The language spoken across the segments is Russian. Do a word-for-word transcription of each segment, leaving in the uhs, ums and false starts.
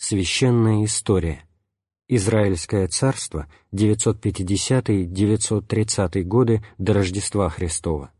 Священная история. Израильское царство девятьсот пятидесятый — девятьсот тридцатый годы до Рождества Христова.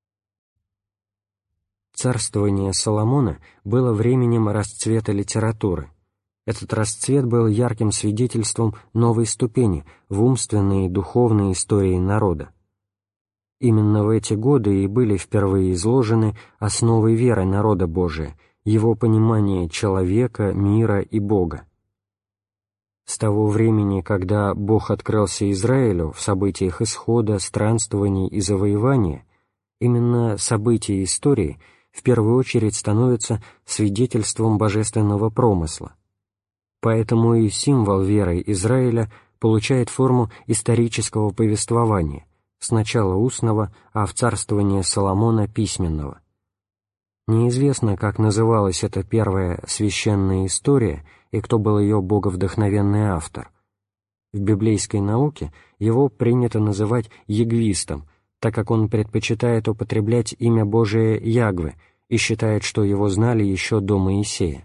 Царствование Соломона было временем расцвета литературы. Этот расцвет был ярким свидетельством новой ступени в умственной и духовной истории народа. Именно в эти годы и были впервые изложены основы веры народа Божия, его понимание человека, мира и Бога. С того времени, когда Бог открылся Израилю в событиях исхода, странствований и завоевания, именно события истории в первую очередь становятся свидетельством божественного промысла. Поэтому и символ веры Израиля получает форму исторического повествования, сначала устного, а в царствовании Соломона письменного. Неизвестно, как называлась эта первая священная история и кто был ее боговдохновенный автор. В библейской науке его принято называть Егвистом, так как он предпочитает употреблять имя Божие Ягве и считает, что его знали еще до Моисея.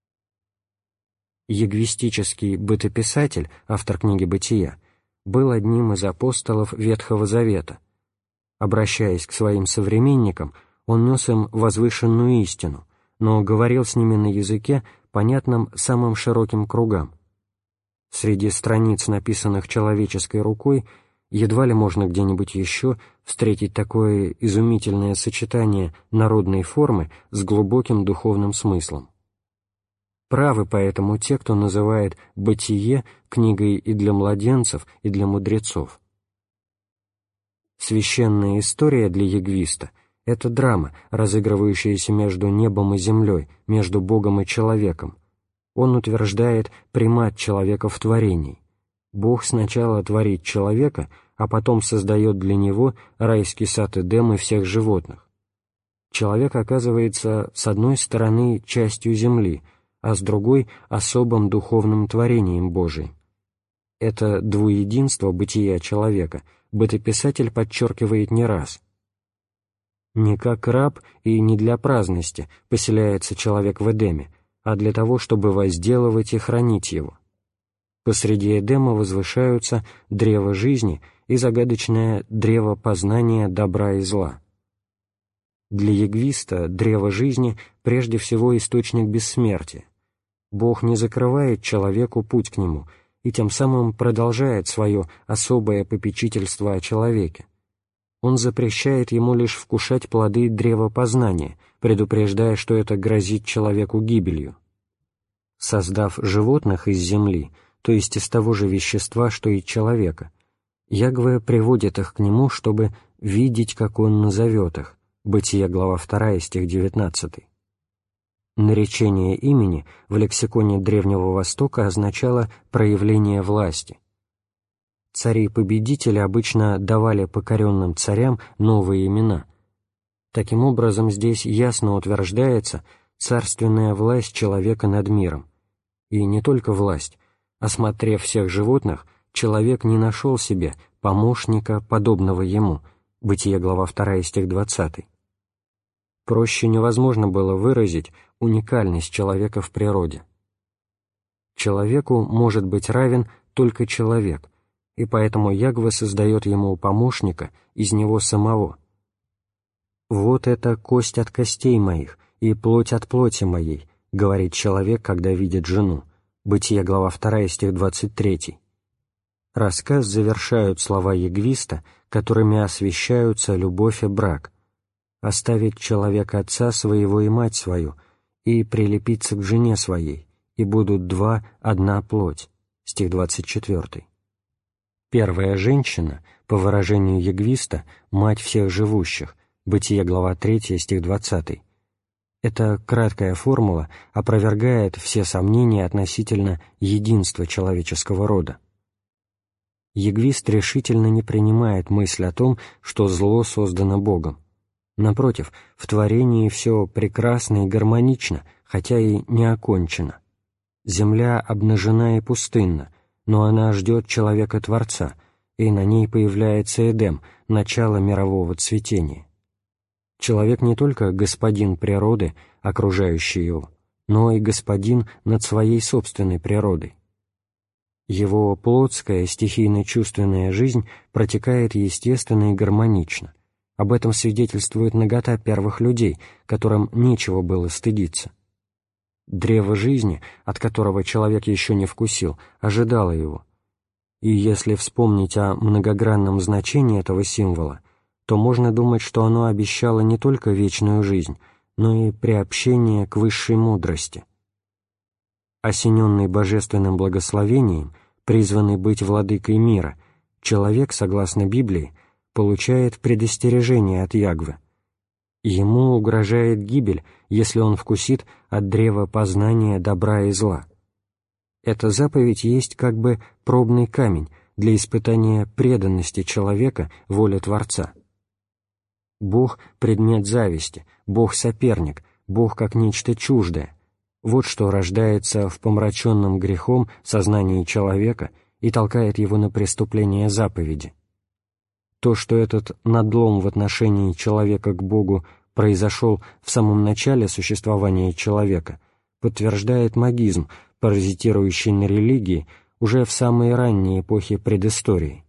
Егвистический бытописатель, автор книги «Бытия», был одним из апостолов Ветхого Завета. Обращаясь к своим современникам, он нес им возвышенную истину, но говорил с ними на языке, понятном самым широким кругам. Среди страниц, написанных человеческой рукой, едва ли можно где-нибудь еще встретить такое изумительное сочетание народной формы с глубоким духовным смыслом. Правы поэтому те, кто называет «Бытие» книгой и для младенцев, и для мудрецов. Священная история для егвиста — это драма, разыгрывающаяся между небом и землей, между Богом и человеком. Он утверждает примат человека в творении. Бог сначала творит человека, а потом создает для него райский сад Эдем и всех животных. Человек оказывается, с одной стороны, частью земли, а с другой — особым духовным творением Божиим. Это двуединство бытия человека бытописатель подчеркивает не раз. Не как раб и не для праздности поселяется человек в Эдеме, а для того, чтобы возделывать и хранить его. Посреди Эдема возвышаются древо жизни и загадочное древо познания добра и зла. Для егвиста древо жизни прежде всего источник бессмертия. Бог не закрывает человеку путь к нему и тем самым продолжает свое особое попечительство о человеке. Он запрещает ему лишь вкушать плоды древа познания, предупреждая, что это грозит человеку гибелью. Создав животных из земли, то есть из того же вещества, что и человека, Ягве приводит их к нему, чтобы видеть, как он назовет их. Бытие, глава вторая, стих девятнадцатый. Наречение имени в лексиконе Древнего Востока означало проявление власти. Цари-победители обычно давали покоренным царям новые имена. Таким образом, здесь ясно утверждается царственная власть человека над миром. И не только власть. Осмотрев всех животных, человек не нашел себе помощника, подобного ему. Бытие, глава вторая, стих двадцатый. Проще невозможно было выразить уникальность человека в природе. Человеку может быть равен только человек, и поэтому Ягве создает ему помощника из него самого. «Вот это кость от костей моих и плоть от плоти моей», — говорит человек, когда видит жену. Бытие, глава вторая, стих двадцать третий. Рассказ завершают слова егвиста, которыми освящаются любовь и брак. «Оставит человек отца своего и мать свою, и прилепиться к жене своей, и будут два, одна плоть». Стих двадцать четвертый. Первая женщина, по выражению егвиста, мать всех живущих. Бытие, глава третья, стих двадцатый. Эта краткая формула опровергает все сомнения относительно единства человеческого рода. Егвист решительно не принимает мысль о том, что зло создано Богом. Напротив, в творении все прекрасно и гармонично, хотя и не окончено. Земля обнажена и пустынна, но она ждет человека-творца, и на ней появляется Эдем, начало мирового цветения. Человек не только господин природы, окружающей его, но и господин над своей собственной природой. Его плотская, стихийно-чувственная жизнь протекает естественно и гармонично. Об этом свидетельствует нагота первых людей, которым нечего было стыдиться. Древо жизни, от которого человек еще не вкусил, ожидало его. И если вспомнить о многогранном значении этого символа, то можно думать, что оно обещало не только вечную жизнь, но и приобщение к высшей мудрости. Осененный божественным благословением, призванный быть владыкой мира, человек, согласно Библии, получает предостережение от Ягвы. Ему угрожает гибель, если он вкусит от древа познания добра и зла. Эта заповедь есть как бы пробный камень для испытания преданности человека воле Творца. Бог — предмет зависти, Бог — соперник, Бог как нечто чуждое. Вот что рождается в помраченном грехом сознании человека и толкает его на преступление заповеди. То, что этот надлом в отношении человека к Богу произошел в самом начале существования человека, подтверждает магизм, паразитирующий на религии уже в самые ранние эпохи предыстории.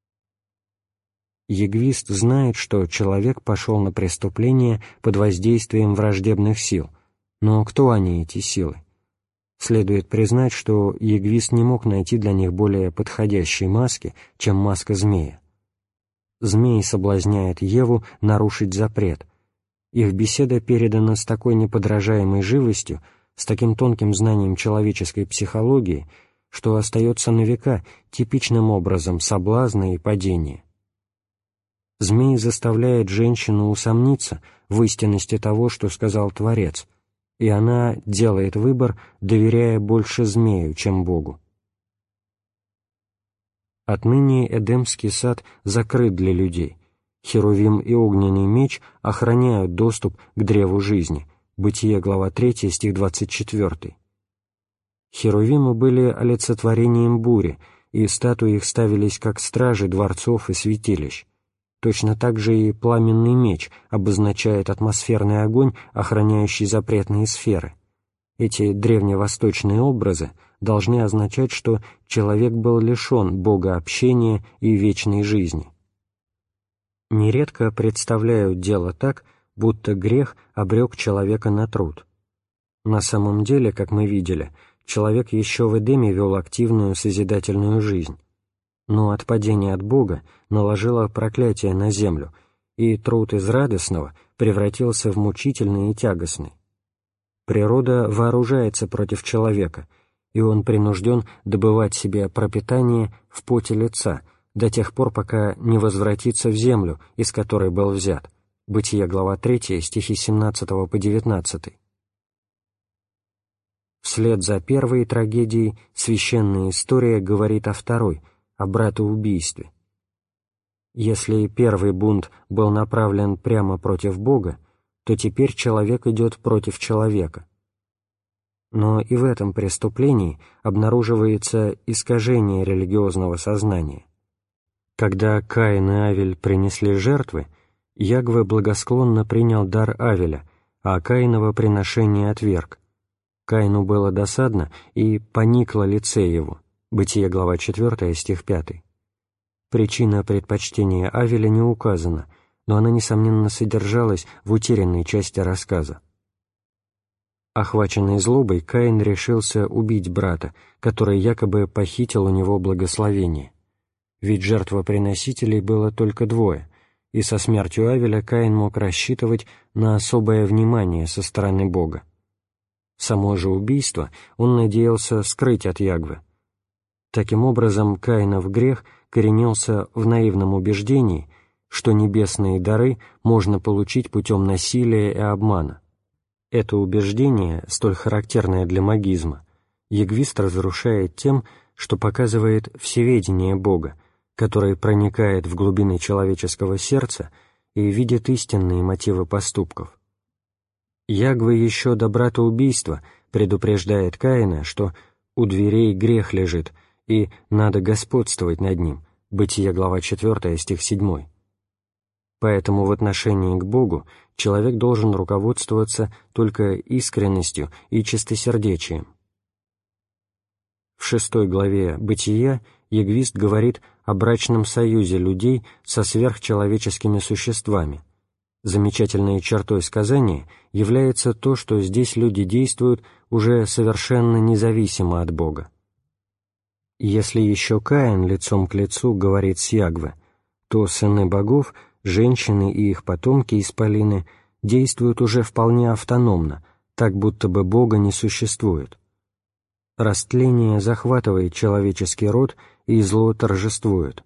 Ягвист знает, что человек пошел на преступление под воздействием враждебных сил, но кто они, эти силы? Следует признать, что ягвист не мог найти для них более подходящей маски, чем маска змея. Змей соблазняет Еву нарушить запрет. Их беседа передана с такой неподражаемой живостью, с таким тонким знанием человеческой психологии, что остается на века типичным образом соблазна и падения. Змей заставляет женщину усомниться в истинности того, что сказал Творец, и она делает выбор, доверяя больше змею, чем Богу. Отныне Эдемский сад закрыт для людей. Херувим и огненный меч охраняют доступ к древу жизни. Бытие, глава третья, стих двадцать четвёртый. Херувимы были олицетворением бури, и статуи их ставились как стражи дворцов и святилищ. Точно так же и пламенный меч обозначает атмосферный огонь, охраняющий запретные сферы. Эти древневосточные образы должны означать, что человек был лишен богообщения и вечной жизни. Нередко представляют дело так, будто грех обрек человека на труд. На самом деле, как мы видели, человек еще в Эдеме вел активную созидательную жизнь. Но отпадение от Бога наложило проклятие на землю, и труд из радостного превратился в мучительный и тягостный. Природа вооружается против человека, и он принужден добывать себе пропитание в поте лица до тех пор, пока не возвратится в землю, из которой был взят. Бытие, глава третья, стихи семнадцатого по девятнадцатый. Вслед за первой трагедией священная история говорит о второй, о братоубийстве. Если первый бунт был направлен прямо против Бога, то теперь человек идет против человека. Но и в этом преступлении обнаруживается искажение религиозного сознания. Когда Каин и Авель принесли жертвы, Ягве благосклонно принял дар Авеля, а Каиново приношение отверг. Каину было досадно, и поникло лице его. Бытие, глава четвёртая, стих пятый. Причина предпочтения Авеля не указана, но она, несомненно, содержалась в утерянной части рассказа. Охваченный злобой, Каин решился убить брата, который якобы похитил у него благословение. Ведь жертвоприносителей было только двое, и со смертью Авеля Каин мог рассчитывать на особое внимание со стороны Бога. Само же убийство он надеялся скрыть от Ягвы. Таким образом, Каинов грех коренился в наивном убеждении, что небесные дары можно получить путем насилия и обмана. Это убеждение, столь характерное для магизма, ягвист разрушает тем, что показывает всеведение Бога, который проникает в глубины человеческого сердца и видит истинные мотивы поступков. Ягве еще до братоубийства предупреждает Каина, что у дверей грех лежит, и надо господствовать над ним. Бытие, глава четвёртая, стих седьмой. Поэтому в отношении к Богу человек должен руководствоваться только искренностью и чистосердечием. В шестой главе «Бытия» Егвист говорит о брачном союзе людей со сверхчеловеческими существами. Замечательной чертой сказания является то, что здесь люди действуют уже совершенно независимо от Бога. Если еще Каин лицом к лицу говорит с Ягве, то сыны богов, женщины и их потомки исполины действуют уже вполне автономно, так будто бы Бога не существует. Растление захватывает человеческий род, и зло торжествует.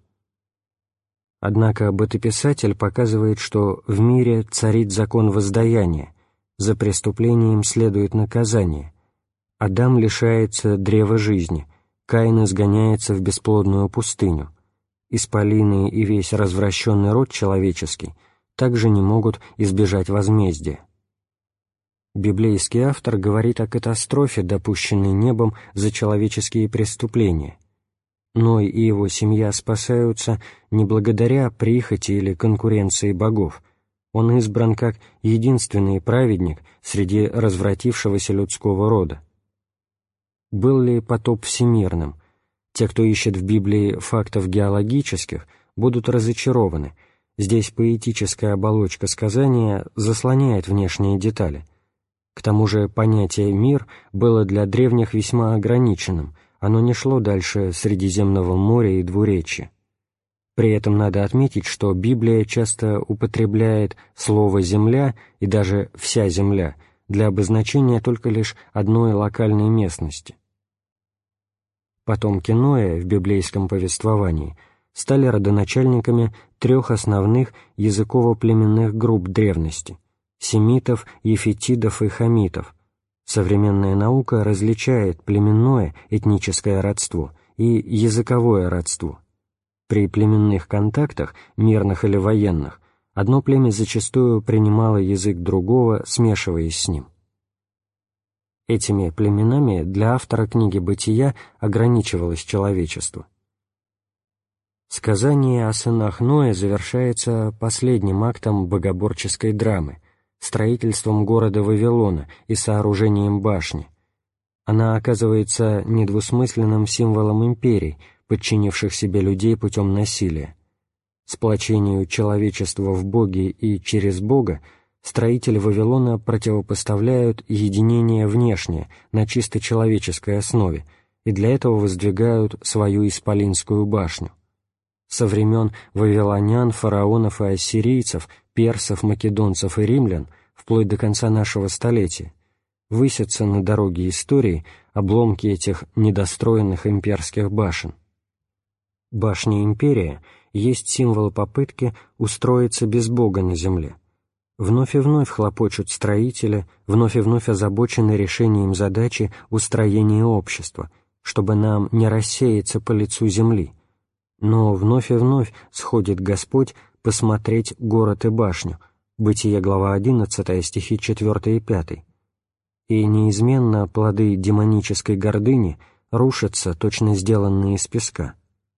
Однако бытописатель показывает, что в мире царит закон воздаяния, за преступлением следует наказание. Адам лишается древа жизни, Каин изгоняется в бесплодную пустыню. Исполины и весь развращенный род человеческий также не могут избежать возмездия. Библейский автор говорит о катастрофе, допущенной небом за человеческие преступления. Ной и его семья спасаются не благодаря прихоти или конкуренции богов. Он избран как единственный праведник среди развратившегося людского рода. Был ли потоп всемирным? Те, кто ищет в Библии фактов геологических, будут разочарованы. Здесь поэтическая оболочка сказания заслоняет внешние детали. К тому же понятие «мир» было для древних весьма ограниченным, оно не шло дальше Средиземного моря и двуречья. При этом надо отметить, что Библия часто употребляет слово «земля» и даже «вся земля» для обозначения только лишь одной локальной местности. Потомки Ноя в библейском повествовании стали родоначальниками трех основных языково-племенных групп древности — семитов, ефетидов и хамитов. Современная наука различает племенное этническое родство и языковое родство. При племенных контактах, мирных или военных, одно племя зачастую принимало язык другого, смешиваясь с ним. Этими племенами для автора книги «Бытия» ограничивалось человечество. Сказание о сынах Ноя завершается последним актом богоборческой драмы — строительством города Вавилона и сооружением башни. Она оказывается недвусмысленным символом империй, подчинивших себе людей путем насилия. Сплочению человечества в Боге и через Бога строители Вавилона противопоставляют единение внешнее на чисто человеческой основе и для этого воздвигают свою исполинскую башню. Со времен вавилонян, фараонов и ассирийцев, персов, македонцев и римлян, вплоть до конца нашего столетия, высятся на дороге истории обломки этих недостроенных имперских башен. Башня-империя есть символ попытки устроиться без Бога на земле. Вновь и вновь хлопочут строители, вновь и вновь озабочены решением задачи устроения общества, чтобы нам не рассеяться по лицу земли. Но вновь и вновь сходит Господь посмотреть город и башню, Бытие, глава одиннадцатая, стихи четвёртый и пятый. И неизменно плоды демонической гордыни рушатся, точно сделанные из песка.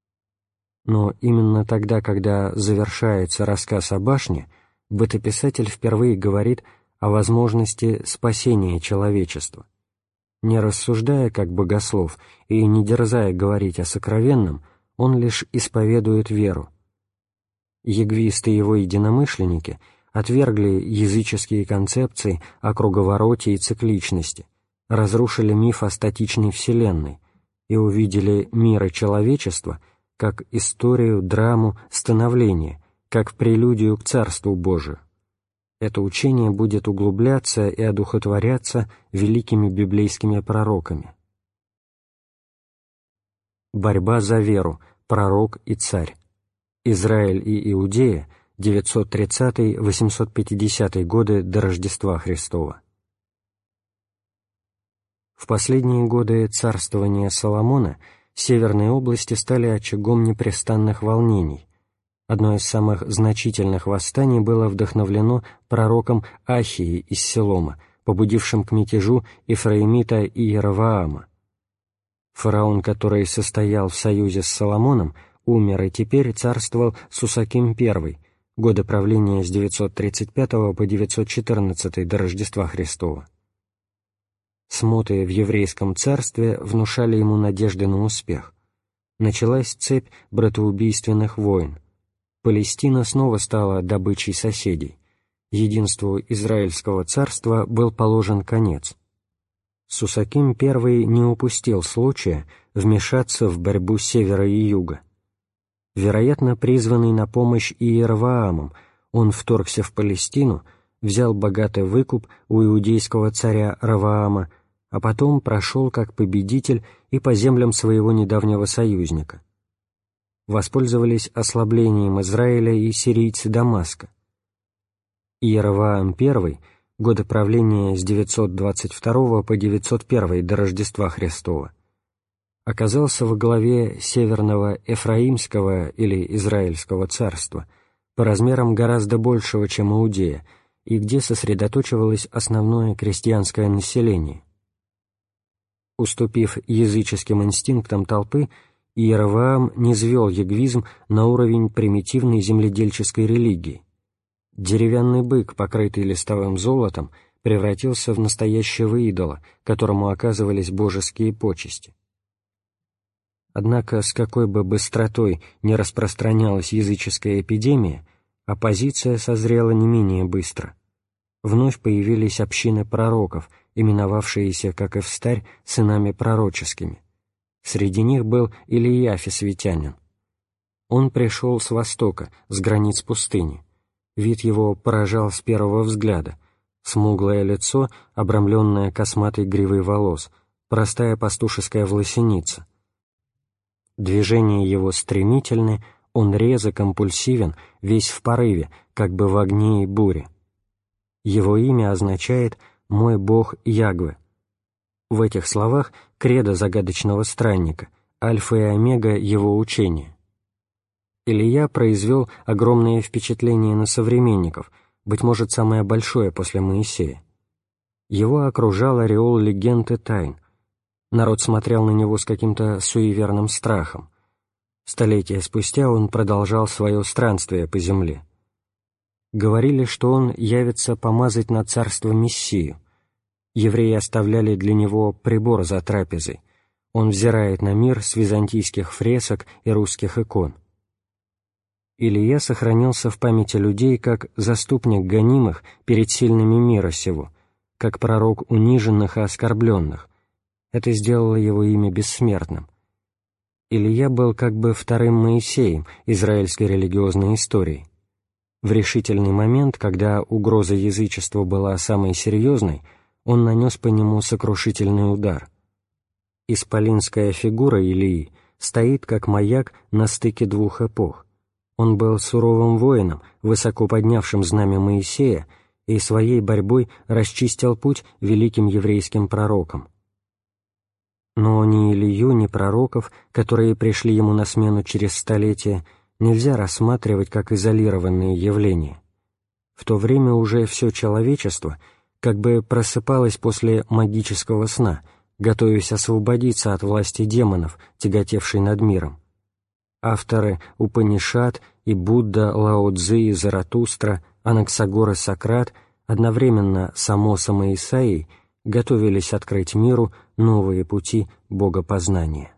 Но именно тогда, когда завершается рассказ о башне, бытописатель впервые говорит о возможности спасения человечества. Не рассуждая как богослов и не дерзая говорить о сокровенном, он лишь исповедует веру. Егвист и его единомышленники отвергли языческие концепции о круговороте и цикличности, разрушили миф о статичной Вселенной и увидели мир и человечество как историю, драму, становление, как прелюдию к Царству Божию. Это учение будет углубляться и одухотворяться великими библейскими пророками. Борьба за веру, пророк и царь. Израиль и Иудея, девятьсот тридцатый — восемьсот пятидесятый годы до Рождества Христова. В последние годы царствования Соломона северные области стали очагом непрестанных волнений. Одно из самых значительных восстаний было вдохновлено пророком Ахией из Силома, побудившим к мятежу Ефраимита и Иеровоама. Фараон, который состоял в союзе с Соломоном, умер и теперь царствовал Сусаким I, годы правления с девятьсот тридцать пятого по девятьсот четырнадцатый до Рождества Христова. Смуты в еврейском царстве внушали ему надежды на успех. Началась цепь братоубийственных войн. Палестина снова стала добычей соседей. Единству Израильского царства был положен конец. Сусаким I не упустил случая вмешаться в борьбу севера и юга. Вероятно, призванный на помощь Иеровоамом, он вторгся в Палестину, взял богатый выкуп у иудейского царя Ровоама, а потом прошел как победитель и по землям своего недавнего союзника. Воспользовались ослаблением Израиля и сирийцы Дамаска. Иеровоам I, годы правления с девятьсот двадцать второго по девятьсот первый до Рождества Христова, оказался во главе Северного Эфраимского или Израильского царства, по размерам гораздо большего, чем Иудея, и где сосредоточивалось основное крестьянское население. Уступив языческим инстинктам толпы, Иеровоам низвел ягвизм на уровень примитивной земледельческой религии. Деревянный бык, покрытый листовым золотом, превратился в настоящего идола, которому оказывались божеские почести. Однако, с какой бы быстротой не распространялась языческая эпидемия, оппозиция созрела не менее быстро. Вновь появились общины пророков, именовавшиеся, как и встарь, сынами пророческими. Среди них был Илия Фисвитянин. Он пришел с востока, с границ пустыни. Вид его поражал с первого взгляда. Смуглое лицо, обрамленное косматой гривой волос, простая пастушеская власеница. Движения его стремительны, он резок, компульсивен, весь в порыве, как бы в огне и буре. Его имя означает «мой Бог Ягве». В этих словах кредо загадочного странника, альфа и омега его учения. Илия произвел огромное впечатление на современников, быть может, самое большое после Моисея. Его окружал ореол легенд и тайн. Народ смотрел на него с каким-то суеверным страхом. Столетия спустя он продолжал свое странствие по земле. Говорили, что он явится помазать на царство Мессию. Евреи оставляли для него прибор за трапезой. Он взирает на мир с византийских фресок и русских икон. Илия сохранился в памяти людей как заступник гонимых перед сильными мира сего, как пророк униженных и оскорбленных. Это сделало его имя бессмертным. Илия был как бы вторым Моисеем израильской религиозной истории. В решительный момент, когда угроза язычества была самой серьезной, он нанес по нему сокрушительный удар. Исполинская фигура Илии стоит как маяк на стыке двух эпох. Он был суровым воином, высоко поднявшим знамя Моисея, и своей борьбой расчистил путь великим еврейским пророкам. Но ни Илию, ни пророков, которые пришли ему на смену через столетия, нельзя рассматривать как изолированные явления. В то время уже все человечество как бы просыпалось после магического сна, готовясь освободиться от власти демонов, тяготевшей над миром. Авторы Упанишад и Будда, Лао Цзы и Заратустра, Анаксагор и Сократ одновременно с Амосом и Исаией готовились открыть миру новые пути богопознания.